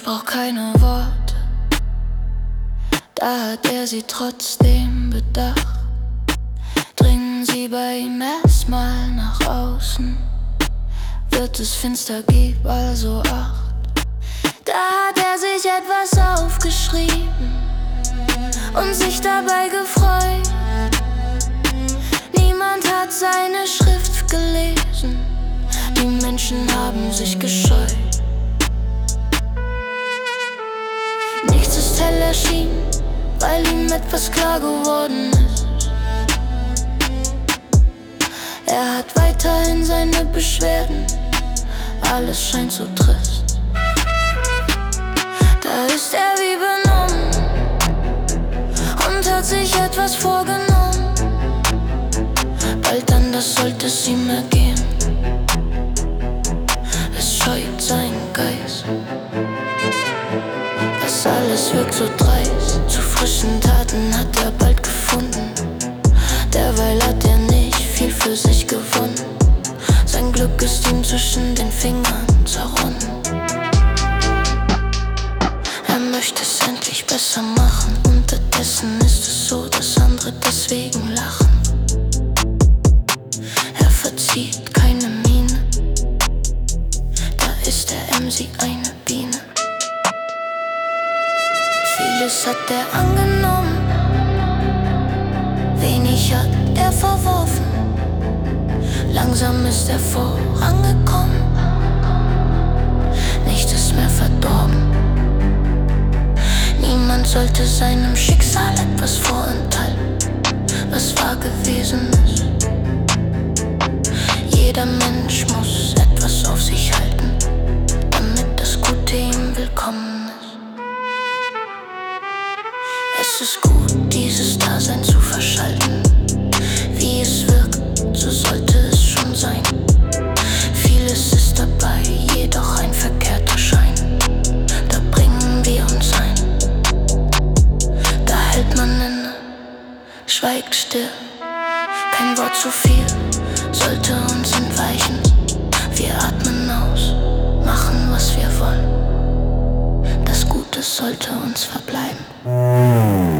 Mensch braucht keine Worte, da hat er sie trotzdem bedacht. Dringen sie bei ihm erstmal nach außen, wird es finster, gib also Acht. Da hat er sich etwas aufgeschrieben und sich dabei gefreut. Niemand hat seine Schrift gelesen, die Menschen haben sich gescheut. Nichts ist hell erschienen, weil ihm etwas klar geworden ist. Er hat weiterhin seine Beschwerden, alles scheint so trist. Da ist er wie benommen und hat sich etwas vorgenommen. Bald anders sollte es ihm ergehen, es scheut seinen Geist. Das alles wirkt so dreist, zu frischen Taten hat er bald gefunden. Derweil hat er nicht viel für sich gewonnen, sein Glück ist ihm zwischen den Fingern zerronnen. Er möchte es endlich besser machen, unterdessen ist es so, dass andere deswegen lachen. Er verzieht keine Miene, da ist der MC eine Biene. Vieles hat er angenommen, wenig hat er verworfen. Langsam ist er vorangekommen, nichts ist mehr verdorben. Niemand sollte seinem Schicksal etwas vorenthalten, was wahr gewesen ist. Jeder Mensch muss etwas auf sich halten, damit das Gute ihm willkommen ist. Es ist gut, dieses Dasein zu verschalten. Wie es wirkt, so sollte es schon sein. Vieles ist dabei, jedoch ein verkehrter Schein. Da bringen wir uns ein. Da hält man inne, schweigt still. Kein Wort zu viel sollte uns entweichen. Wir atmen aus, machen was wir wollen. Das Gute sollte uns verbleiben.